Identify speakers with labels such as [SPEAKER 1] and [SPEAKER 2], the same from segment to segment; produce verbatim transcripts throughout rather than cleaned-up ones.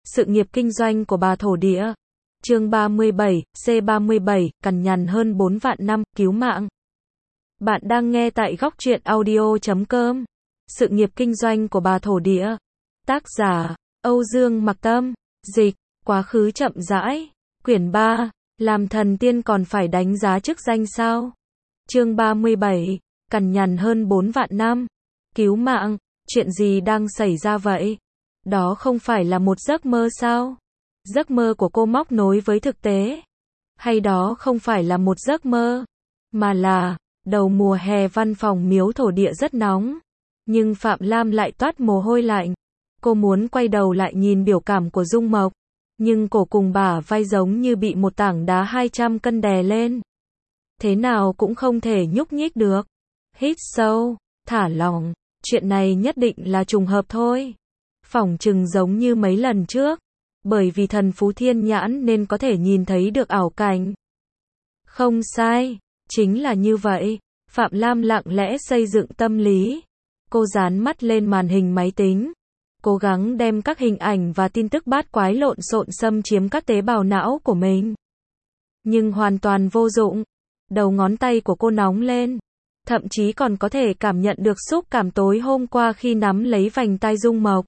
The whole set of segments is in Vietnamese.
[SPEAKER 1] Sự nghiệp kinh doanh của bà thổ địa. Chương ba mươi bảy, C ba mươi bảy, cằn nhằn hơn bốn vạn năm, cứu mạng. Bạn đang nghe tại góc truyện audio chấm com. Sự nghiệp kinh doanh của bà thổ địa. Tác giả, Âu Dương Mặc Tâm. Dịch, quá khứ chậm rãi. Quyển ba, làm thần tiên còn phải đánh giá chức danh sao? Chương ba mươi bảy, cằn nhằn hơn bốn vạn năm. Cứu mạng, chuyện gì đang xảy ra vậy? Đó không phải là một giấc mơ sao? Giấc mơ của cô móc nối với thực tế. Hay đó không phải là một giấc mơ, mà là, đầu mùa hè văn phòng miếu thổ địa rất nóng. Nhưng Phạm Lam lại toát mồ hôi lạnh. Cô muốn quay đầu lại nhìn biểu cảm của Dung Mộc. Nhưng cổ cùng bả vai giống như bị một tảng đá hai trăm cân đè lên. Thế nào cũng không thể nhúc nhích được. Hít sâu, thả lỏng. Chuyện này nhất định là trùng hợp thôi. Phỏng chừng giống như mấy lần trước. Bởi vì thần phú thiên nhãn nên có thể nhìn thấy được ảo cảnh. Không sai, chính là như vậy. Phạm Lam lặng lẽ xây dựng tâm lý. Cô dán mắt lên màn hình máy tính. Cố gắng đem các hình ảnh và tin tức bát quái lộn xộn xâm chiếm các tế bào não của mình. Nhưng hoàn toàn vô dụng. Đầu ngón tay của cô nóng lên. Thậm chí còn có thể cảm nhận được xúc cảm tối hôm qua khi nắm lấy vành tai Dung Mộc.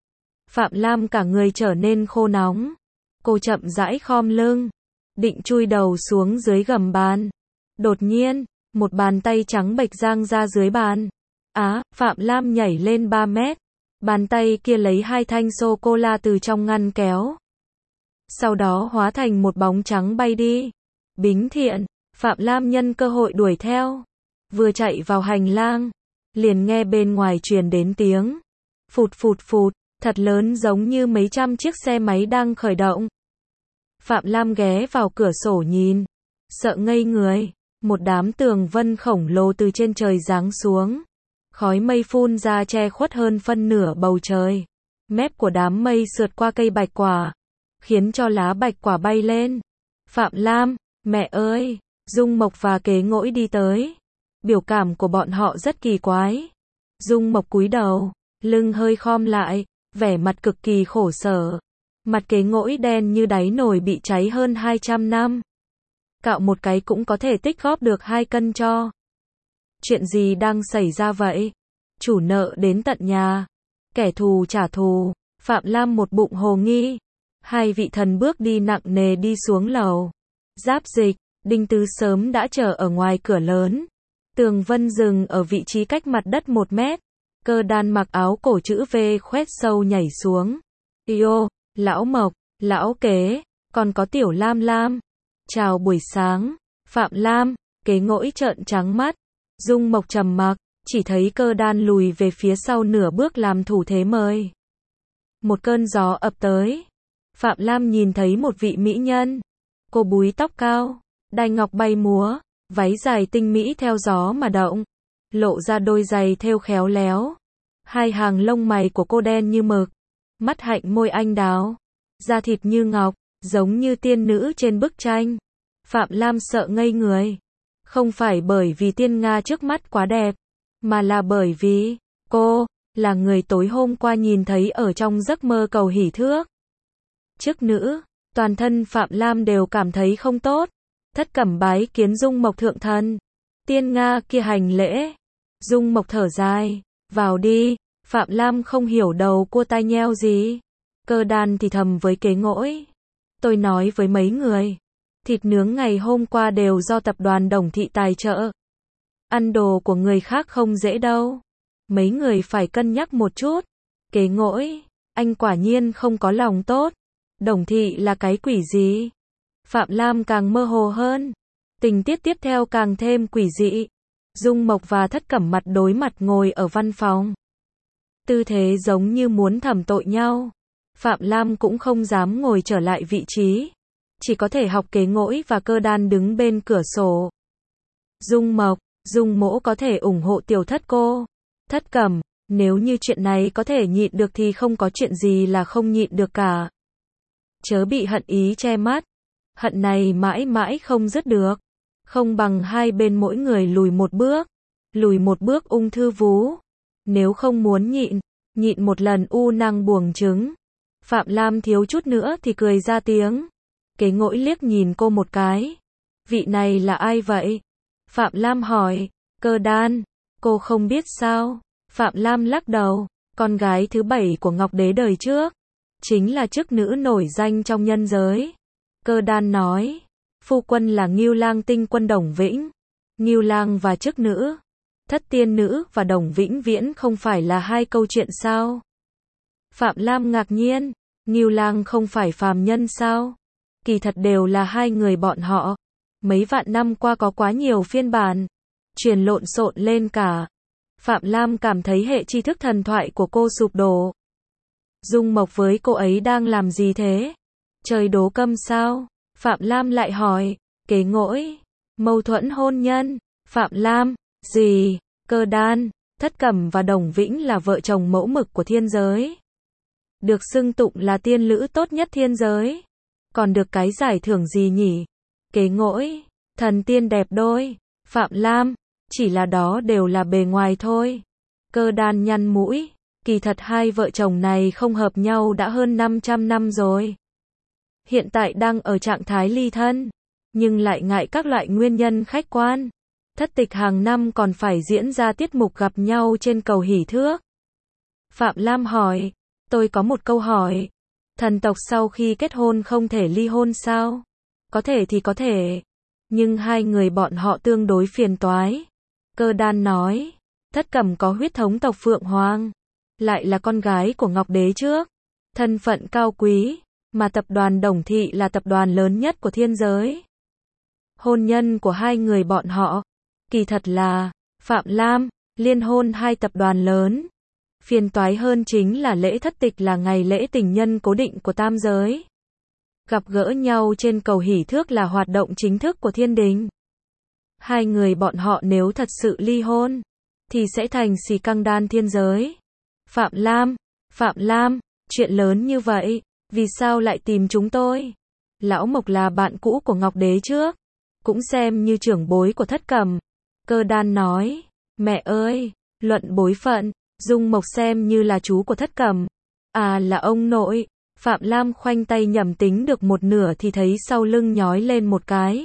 [SPEAKER 1] Phạm Lam cả người trở nên khô nóng. Cô chậm rãi khom lưng. Định chui đầu xuống dưới gầm bàn. Đột nhiên, một bàn tay trắng bệch giang ra dưới bàn. Á, Phạm Lam nhảy lên ba mét. Bàn tay kia lấy hai thanh sô-cô-la từ trong ngăn kéo. Sau đó hóa thành một bóng trắng bay đi. Bính Thiện, Phạm Lam nhân cơ hội đuổi theo. Vừa chạy vào hành lang, liền nghe bên ngoài truyền đến tiếng phụt phụt phụt, thật lớn giống như mấy trăm chiếc xe máy đang khởi động. Phạm Lam ghé vào cửa sổ nhìn, sợ ngây người. Một đám tường vân khổng lồ từ trên trời giáng xuống. Khói mây phun ra che khuất hơn phân nửa bầu trời. Mép của đám mây sượt qua cây bạch quả, khiến cho lá bạch quả bay lên. Phạm Lam, mẹ ơi, Dung Mộc và Kế Ngỗi đi tới. Biểu cảm của bọn họ rất kỳ quái. Dung Mộc cúi đầu, lưng hơi khom lại, vẻ mặt cực kỳ khổ sở. Mặt Kế Ngỗi đen như đáy nồi bị cháy hơn hai trăm năm. Cạo một cái cũng có thể tích góp được hai cân cho. Chuyện gì đang xảy ra vậy? Chủ nợ đến tận nhà. Kẻ thù trả thù. Phạm Lam một bụng hồ nghi. Hai vị thần bước đi nặng nề đi xuống lầu. Giáp Dịch, Đinh Tứ sớm đã chờ ở ngoài cửa lớn. Tường vân dừng ở vị trí cách mặt đất một mét. Cơ Đan mặc áo cổ chữ V khoét sâu nhảy xuống. Yêu, Lão Mộc, Lão Kế, còn có Tiểu Lam Lam. Chào buổi sáng. Phạm Lam, Kế Ngỗi trợn trắng mắt. Dung Mộc trầm mặc, chỉ thấy Cơ Đan lùi về phía sau nửa bước làm thủ thế mời. Một cơn gió ập tới. Phạm Lam nhìn thấy một vị mỹ nhân. Cô búi tóc cao, đai ngọc bay múa, váy dài tinh mỹ theo gió mà động, lộ ra đôi giày thêu khéo léo. Hai hàng lông mày của cô đen như mực, mắt hạnh môi anh đào, da thịt như ngọc, giống như tiên nữ trên bức tranh. Phạm Lam sợ ngây người. Không phải bởi vì tiên Nga trước mắt quá đẹp, mà là bởi vì cô là người tối hôm qua nhìn thấy ở trong giấc mơ cầu hỷ thước. Chức nữ, toàn thân Phạm Lam đều cảm thấy không tốt. Thất cẩm bái kiến Dung Mộc thượng thần. Tiên Nga kia hành lễ. Dung Mộc thở dài. Vào đi. Phạm Lam không hiểu đầu cua tai nheo gì. Cơ Đan thì thầm với Kế Ngỗi. Tôi nói với mấy người. Thịt nướng ngày hôm qua đều do tập đoàn Đồng Thị tài trợ. Ăn đồ của người khác không dễ đâu. Mấy người phải cân nhắc một chút. Kế Ngỗi, anh quả nhiên không có lòng tốt. Đồng Thị là cái quỷ gì? Phạm Lam càng mơ hồ hơn. Tình tiết tiếp theo càng thêm quỷ dị. Dung Mộc và Thất Cẩm mặt đối mặt ngồi ở văn phòng. Tư thế giống như muốn thẩm tội nhau. Phạm Lam cũng không dám ngồi trở lại vị trí. Chỉ có thể học Kế Ngỗi và Cơ Đan đứng bên cửa sổ. Dung Mộc, Dung mỗ có thể ủng hộ tiểu thất cô. Thất Cẩm, nếu như chuyện này có thể nhịn được thì không có chuyện gì là không nhịn được cả. Chớ bị hận ý che mắt. Hận này mãi mãi không dứt được. Không bằng hai bên mỗi người lùi một bước. Lùi một bước ung thư vú. Nếu không muốn nhịn, nhịn một lần u năng buồng trứng. Phạm Lam thiếu chút nữa thì cười ra tiếng. Kế ngỗi liếc nhìn cô một cái. Vị này là ai vậy? Phạm Lam hỏi. Cơ Đan. Cô không biết sao? Phạm Lam lắc đầu. Con gái thứ bảy của Ngọc Đế đời trước. Chính là chức nữ nổi danh trong nhân giới. Cơ Đan nói. Phu quân là Ngưu Lang tinh quân Đồng Vĩnh. Ngưu Lang và chức nữ, thất tiên nữ và Đồng Vĩnh Viễn không phải là hai câu chuyện sao? Phạm Lam ngạc nhiên. Ngưu Lang không phải phàm nhân sao? Kỳ thật đều là hai người bọn họ. Mấy vạn năm qua có quá nhiều phiên bản. Truyền lộn xộn lên cả. Phạm Lam cảm thấy hệ tri thức thần thoại của cô sụp đổ. Dung Mộc với cô ấy đang làm gì thế? Chơi đố câm sao? Phạm Lam lại hỏi. Kế ngỗi. Mâu thuẫn hôn nhân. Phạm Lam. Gì? Cơ Đan. Thất Cẩm và Đồng Vĩnh là vợ chồng mẫu mực của thiên giới. Được xưng tụng là tiên lữ tốt nhất thiên giới. Còn được cái giải thưởng gì nhỉ? Kế ngỗi. Thần tiên đẹp đôi. Phạm Lam. Chỉ là đó đều là bề ngoài thôi. Cơ Đan nhăn mũi. Kỳ thật hai vợ chồng này không hợp nhau đã hơn năm trăm năm rồi. Hiện tại đang ở trạng thái ly thân. Nhưng lại ngại các loại nguyên nhân khách quan. Thất tịch hàng năm còn phải diễn ra tiết mục gặp nhau trên cầu hỷ thước. Phạm Lam hỏi. Tôi có một câu hỏi. Thần tộc sau khi kết hôn không thể ly hôn sao? Có thể thì có thể. Nhưng hai người bọn họ tương đối phiền toái. Cơ Đan nói. Thất Cẩm có huyết thống tộc Phượng Hoàng. Lại là con gái của Ngọc Đế trước. Thân phận cao quý. Mà tập đoàn Đồng Thị là tập đoàn lớn nhất của thiên giới. Hôn nhân của hai người bọn họ. Kỳ thật là. Phạm Lam. Liên hôn hai tập đoàn lớn. Phiền toái hơn chính là lễ thất tịch là ngày lễ tình nhân cố định của tam giới. Gặp gỡ nhau trên cầu hỷ thước là hoạt động chính thức của thiên đình. Hai người bọn họ nếu thật sự ly hôn, thì sẽ thành xì căng đan thiên giới. Phạm Lam, Phạm Lam, chuyện lớn như vậy, vì sao lại tìm chúng tôi? Lão Mộc là bạn cũ của Ngọc Đế trước, cũng xem như trưởng bối của Thất Cẩm. Cơ Đan nói, mẹ ơi, luận bối phận, Dung Mộc xem như là chú của Thất Cẩm. À là ông nội. Phạm Lam khoanh tay nhẩm tính được một nửa thì thấy sau lưng nhói lên một cái.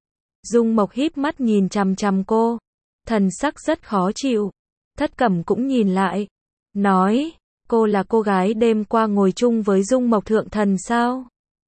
[SPEAKER 1] Dung Mộc híp mắt nhìn chằm chằm cô. Thần sắc rất khó chịu. Thất Cẩm cũng nhìn lại. Nói, cô là cô gái đêm qua ngồi chung với Dung Mộc thượng thần sao?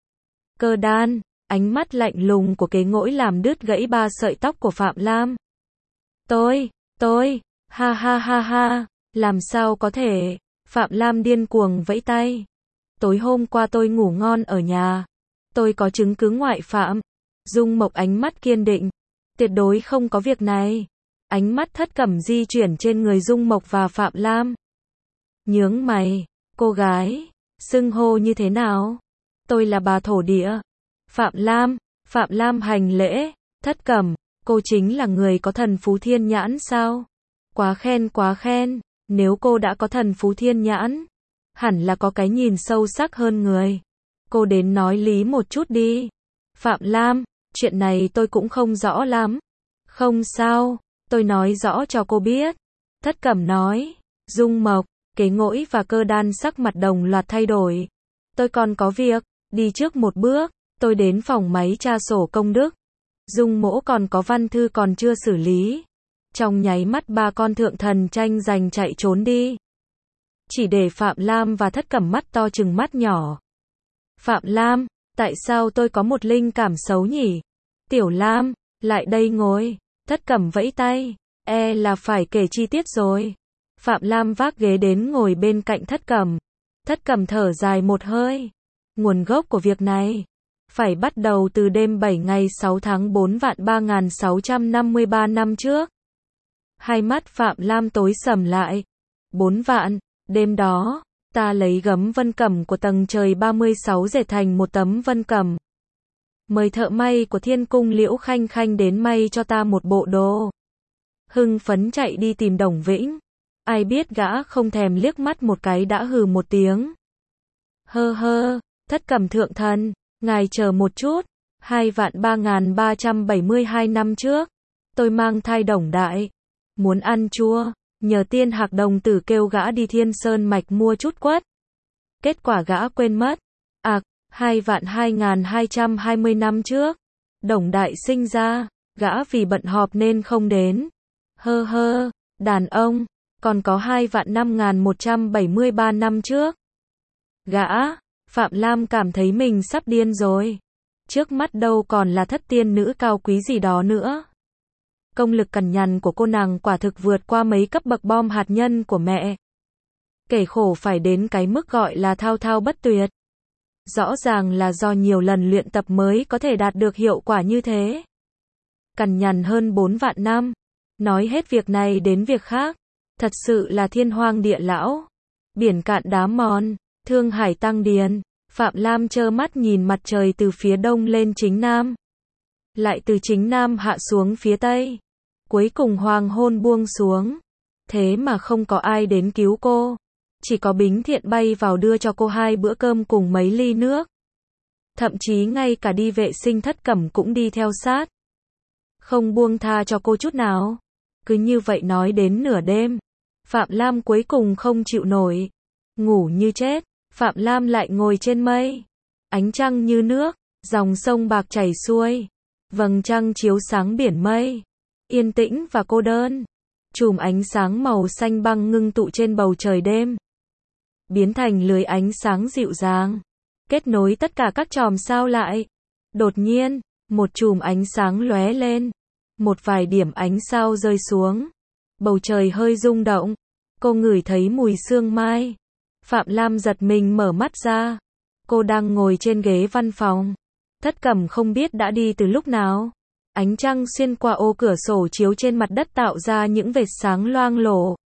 [SPEAKER 1] Cơ Đan, ánh mắt lạnh lùng của Kế Ngỗi làm đứt gãy ba sợi tóc của Phạm Lam. Tôi, tôi, ha ha ha ha, làm sao có thể? Phạm Lam điên cuồng vẫy tay. Tối hôm qua tôi ngủ ngon ở nhà. Tôi có chứng cứ ngoại phạm. Dung Mộc ánh mắt kiên định. Tuyệt đối không có việc này. Ánh mắt Thất Cẩm di chuyển trên người Dung Mộc và Phạm Lam. Nhướng mày. Cô gái. Xưng hô như thế nào? Tôi là bà thổ địa. Phạm Lam. Phạm Lam hành lễ. Thất Cẩm. Cô chính là người có thần phú thiên nhãn sao? Quá khen quá khen. Nếu cô đã có thần phú thiên nhãn, hẳn là có cái nhìn sâu sắc hơn người. Cô đến nói lý một chút đi. Phạm Lam, chuyện này tôi cũng không rõ lắm. Không sao, tôi nói rõ cho cô biết. Thất Cẩm nói. Dung Mộc, Kế Ngỗi và Cơ Đan sắc mặt đồng loạt thay đổi. Tôi còn có việc, đi trước một bước, tôi đến phòng máy tra sổ công đức. Dung Mỗ còn có văn thư còn chưa xử lý. Trong nháy mắt ba con thượng thần tranh giành chạy trốn đi. Chỉ để Phạm Lam và Thất Cẩm mắt to chừng mắt nhỏ. Phạm Lam, tại sao tôi có một linh cảm xấu nhỉ? Tiểu Lam, lại đây ngồi. Thất Cẩm vẫy tay. E là phải kể chi tiết rồi. Phạm Lam vác ghế đến ngồi bên cạnh Thất Cẩm. Thất Cẩm thở dài một hơi. Nguồn gốc của việc này phải bắt đầu từ đêm bảy ngày sáu tháng bốn vạn ba nghìn sáu trăm năm mươi ba năm trước. Hai mắt Phạm Lam tối sầm lại. Bốn vạn, đêm đó, ta lấy gấm vân cẩm của tầng trời ba mươi sáu dệt thành một tấm vân cẩm. Mời thợ may của Thiên Cung Liễu Khanh Khanh đến may cho ta một bộ đồ. Hưng phấn chạy đi tìm Đồng Vĩnh. Ai biết gã không thèm liếc mắt một cái đã hừ một tiếng. Hơ hơ, Thất Cẩm thượng thần, ngài chờ một chút. Hai vạn ba nghìn ba trăm bảy mươi hai năm trước, tôi mang thai Đồng Đại. Muốn ăn chua, nhờ Tiên Hạc đồng tử kêu gã đi Thiên Sơn Mạch mua chút quất. Kết quả gã quên mất. À, hai vạn hai nghìn hai trăm hai mươi năm trước, Đồng Đại sinh ra, gã vì bận họp nên không đến. Hơ hơ, đàn ông, còn có hai vạn năm nghìn một trăm bảy mươi ba năm trước. Gã, Phạm Lam cảm thấy mình sắp điên rồi. Trước mắt đâu còn là thất tiên nữ cao quý gì đó nữa. Công lực cằn nhằn của cô nàng quả thực vượt qua mấy cấp bậc bom hạt nhân của mẹ. Kể khổ phải đến cái mức gọi là thao thao bất tuyệt. Rõ ràng là do nhiều lần luyện tập mới có thể đạt được hiệu quả như thế. Cằn nhằn hơn bốn vạn năm. Nói hết việc này đến việc khác. Thật sự là thiên hoang địa lão. Biển cạn đá mòn. Thương hải tăng điền. Phạm Lam trơ mắt nhìn mặt trời từ phía đông lên chính nam. Lại từ chính nam hạ xuống phía tây. Cuối cùng hoàng hôn buông xuống. Thế mà không có ai đến cứu cô. Chỉ có Bính Thiện bay vào đưa cho cô hai bữa cơm cùng mấy ly nước. Thậm chí ngay cả đi vệ sinh thất cẩm cũng đi theo sát. Không buông tha cho cô chút nào. Cứ như vậy nói đến nửa đêm. Phạm Lam cuối cùng không chịu nổi. Ngủ như chết. Phạm Lam lại ngồi trên mây. Ánh trăng như nước. Dòng sông bạc chảy xuôi. Vầng trăng chiếu sáng biển mây. Yên tĩnh và cô đơn. Chùm ánh sáng màu xanh băng ngưng tụ trên bầu trời đêm. Biến thành lưới ánh sáng dịu dàng. Kết nối tất cả các chòm sao lại. Đột nhiên, một chùm ánh sáng lóe lên. Một vài điểm ánh sao rơi xuống. Bầu trời hơi rung động. Cô ngửi thấy mùi sương mai. Phạm Lam giật mình mở mắt ra. Cô đang ngồi trên ghế văn phòng. Thất Cẩm không biết đã đi từ lúc nào. Ánh trăng xuyên qua ô cửa sổ chiếu trên mặt đất tạo ra những vệt sáng loang lổ.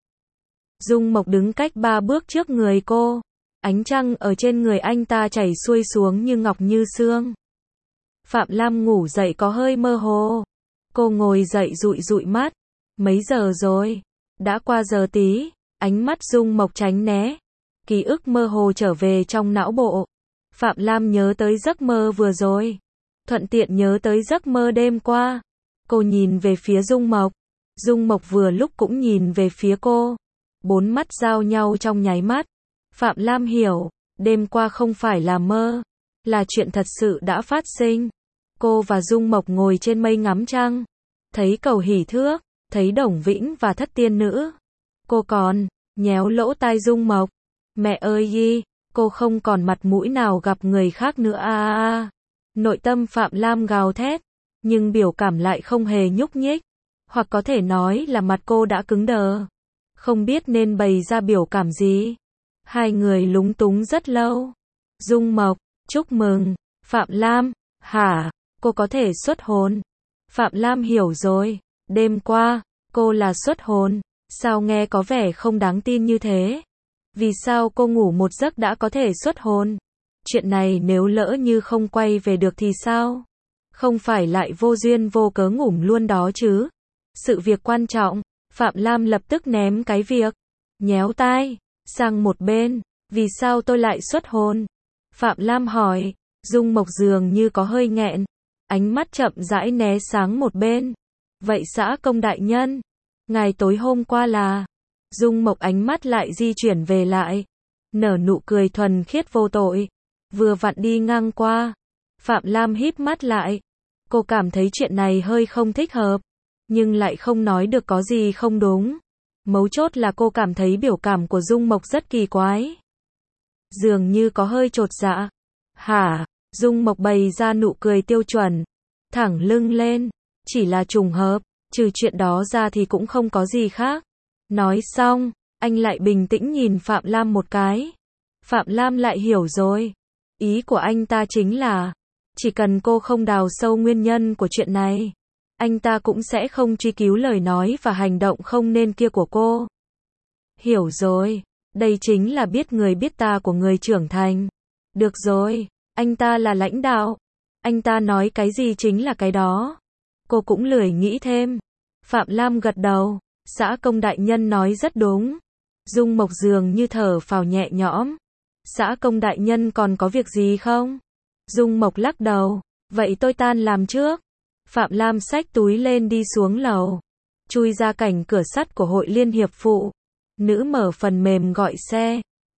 [SPEAKER 1] Dung Mộc đứng cách ba bước trước người cô. Ánh trăng ở trên người anh ta chảy xuôi xuống như ngọc như xương. Phạm Lam ngủ dậy có hơi mơ hồ. Cô ngồi dậy dụi dụi mắt. Mấy giờ rồi? Đã qua giờ tí. Ánh mắt Dung Mộc tránh né. Ký ức mơ hồ trở về trong não bộ. Phạm Lam nhớ tới giấc mơ vừa rồi. Thuận tiện nhớ tới giấc mơ đêm qua. Cô nhìn về phía Dung Mộc. Dung Mộc vừa lúc cũng nhìn về phía cô. Bốn mắt giao nhau trong nháy mắt. Phạm Lam hiểu, đêm qua không phải là mơ, là chuyện thật sự đã phát sinh. Cô và Dung Mộc ngồi trên mây ngắm trăng. Thấy Cầu Hỷ Thước, thấy Đồng Vĩnh và thất tiên nữ. Cô còn nhéo lỗ tai Dung Mộc. Mẹ ơi yi, cô không còn mặt mũi nào gặp người khác nữa a a a. Nội tâm Phạm Lam gào thét, nhưng biểu cảm lại không hề nhúc nhích. Hoặc có thể nói là mặt cô đã cứng đờ. Không biết nên bày ra biểu cảm gì. Hai người lúng túng rất lâu. Dung Mộc, chúc mừng. Phạm Lam, hả, cô có thể xuất hồn. Phạm Lam hiểu rồi. Đêm qua, cô là xuất hồn. Sao nghe có vẻ không đáng tin như thế? Vì sao cô ngủ một giấc đã có thể xuất hồn? Chuyện này nếu lỡ như không quay về được thì sao? Không phải lại vô duyên vô cớ ngủm luôn đó chứ? Sự việc quan trọng. Phạm Lam lập tức ném cái việc nhéo tai sang một bên. Vì sao tôi lại xuất hồn? Phạm Lam hỏi. Dung Mộc dường như có hơi nghẹn. Ánh mắt chậm rãi né sáng một bên. Vậy Xã Công đại nhân, ngài tối hôm qua là... Dung Mộc ánh mắt lại di chuyển về lại. Nở nụ cười thuần khiết vô tội. Vừa vặn đi ngang qua. Phạm Lam híp mắt lại. Cô cảm thấy chuyện này hơi không thích hợp. Nhưng lại không nói được có gì không đúng. Mấu chốt là cô cảm thấy biểu cảm của Dung Mộc rất kỳ quái. Dường như có hơi chột dạ. Hả? Dung Mộc bày ra nụ cười tiêu chuẩn. Thẳng lưng lên. Chỉ là trùng hợp. Trừ chuyện đó ra thì cũng không có gì khác. Nói xong, anh lại bình tĩnh nhìn Phạm Lam một cái. Phạm Lam lại hiểu rồi. Ý của anh ta chính là, chỉ cần cô không đào sâu nguyên nhân của chuyện này, anh ta cũng sẽ không truy cứu lời nói và hành động không nên kia của cô. Hiểu rồi. Đây chính là biết người biết ta của người trưởng thành. Được rồi. Anh ta là lãnh đạo. Anh ta nói cái gì chính là cái đó. Cô cũng lười nghĩ thêm. Phạm Lam gật đầu. Xã Công đại nhân nói rất đúng. Dung Mộc dường như thở phào nhẹ nhõm. Xã Công đại nhân còn có việc gì không? Dung Mộc lắc đầu. Vậy tôi tan làm trước. Phạm Lam xách túi lên đi xuống lầu. Chui ra cảnh cửa sắt của Hội Liên Hiệp Phụ. Nữ mở phần mềm gọi xe.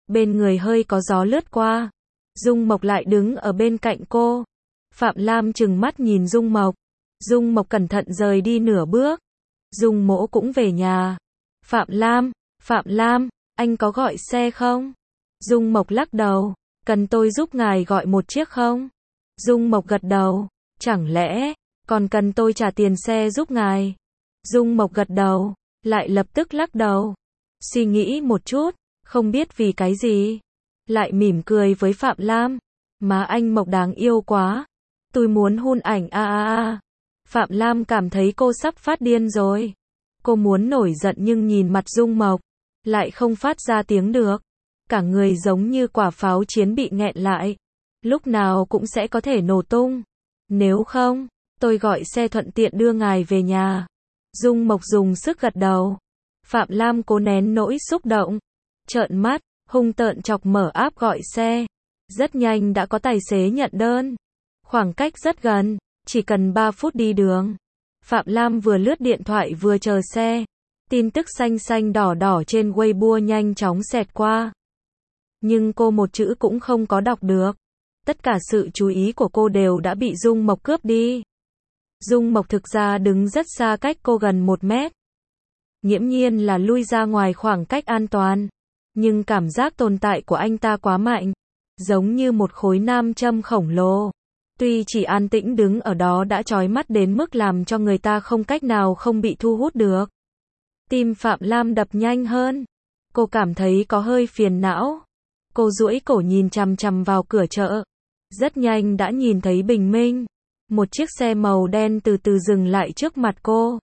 [SPEAKER 1] Bên người hơi có gió lướt qua. Dung Mộc lại đứng ở bên cạnh cô. Phạm Lam trừng mắt nhìn Dung Mộc. Dung Mộc cẩn thận rời đi nửa bước. Dung Mỗ cũng về nhà. Phạm Lam, Phạm Lam, anh có gọi xe không? Dung Mộc lắc đầu. Cần tôi giúp ngài gọi một chiếc không? Dung Mộc gật đầu. Chẳng lẽ, còn cần tôi trả tiền xe giúp ngài? Dung Mộc gật đầu, lại lập tức lắc đầu. Suy nghĩ một chút, không biết vì cái gì. Lại mỉm cười với Phạm Lam. Má anh Mộc đáng yêu quá. Tôi muốn hôn ảnh a a a. Phạm Lam cảm thấy cô sắp phát điên rồi. Cô muốn nổi giận nhưng nhìn mặt Dung Mộc, lại không phát ra tiếng được. Cả người giống như quả pháo chiến bị nghẹn lại. Lúc nào cũng sẽ có thể nổ tung. Nếu không, tôi gọi xe thuận tiện đưa ngài về nhà. Dung Mộc dùng sức gật đầu. Phạm Lam cố nén nỗi xúc động. Trợn mắt, hung tợn chọc mở app gọi xe. Rất nhanh đã có tài xế nhận đơn. Khoảng cách rất gần, chỉ cần ba phút đi đường. Phạm Lam vừa lướt điện thoại vừa chờ xe. Tin tức xanh xanh đỏ đỏ trên Weibo nhanh chóng xẹt qua. Nhưng cô một chữ cũng không có đọc được. Tất cả sự chú ý của cô đều đã bị Dung Mộc cướp đi. Dung Mộc thực ra đứng rất xa cách cô gần một mét. Nghiễm nhiên là lui ra ngoài khoảng cách an toàn. Nhưng cảm giác tồn tại của anh ta quá mạnh. Giống như một khối nam châm khổng lồ. Tuy chỉ an tĩnh đứng ở đó đã chói mắt đến mức làm cho người ta không cách nào không bị thu hút được. Tim Phạm Lam đập nhanh hơn. Cô cảm thấy có hơi phiền não. Cô duỗi cổ nhìn chằm chằm vào cửa chợ. Rất nhanh đã nhìn thấy bình minh. Một chiếc xe màu đen từ từ dừng lại trước mặt cô.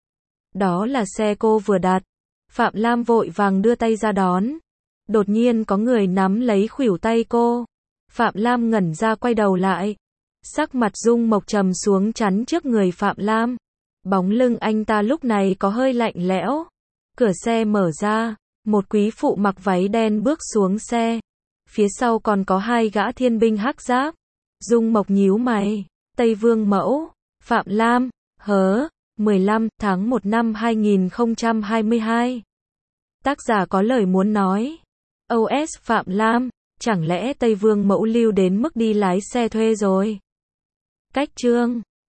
[SPEAKER 1] Đó là xe cô vừa đặt. Phạm Lam vội vàng đưa tay ra đón. Đột nhiên có người nắm lấy khuỷu tay cô. Phạm Lam ngẩn ra quay đầu lại. Sắc mặt Dung Mộc trầm xuống chắn trước người Phạm Lam. Bóng lưng anh ta lúc này có hơi lạnh lẽo. Cửa xe mở ra. Một quý phụ mặc váy đen bước xuống xe. Phía sau còn có hai gã thiên binh hắc giáp. Dung Mộc nhíu mày. Tây Vương Mẫu. Phạm Lam. Hớ. mười lăm tháng một năm hai nghìn không trăm hai mươi hai. Tác giả có lời muốn nói. ô ét Phạm Lam. Chẳng lẽ Tây Vương Mẫu lưu đến mức đi lái xe thuê rồi? Cách chương